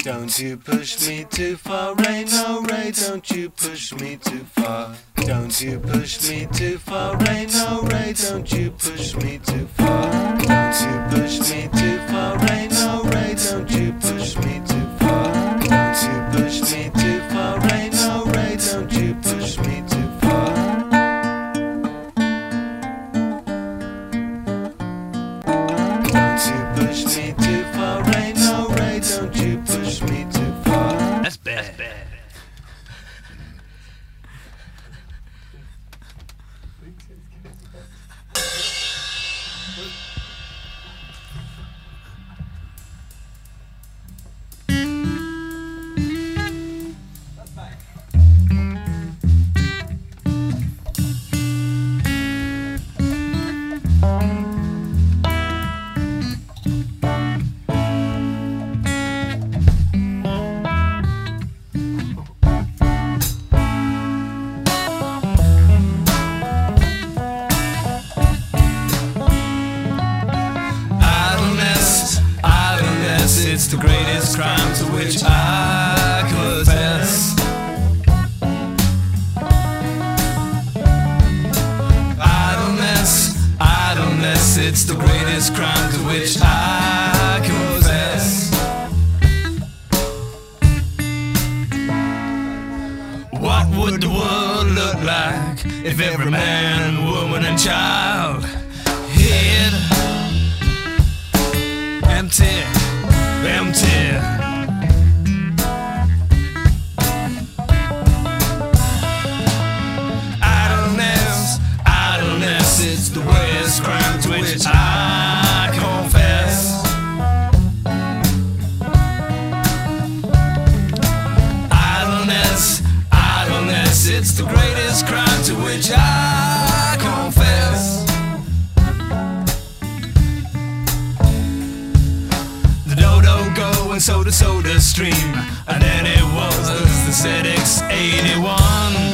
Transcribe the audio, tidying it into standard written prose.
Don't you push me too far, Ray, no Ray, don't you push me too far. Don't you push me too far, Ray, no Ray, don't you push me too far. Don't you push me too far, Ray, no Ray, don't you push me too far. Don't you push me too far, Ray, no Ray, don't you push me too far. Don't you push me too far, Ray, no Ray, don't you push me too far. That's bad. That's bad. It's the greatest crime to which I confess. Idleness, it's the greatest crime to which I confess. What would the world look like if every man, woman and child hid empty? Idleness, it's the worst crime to which I confess. Idleness, it's the greatest crime to which I confess. And so the soda stream, and then it was the ZX81.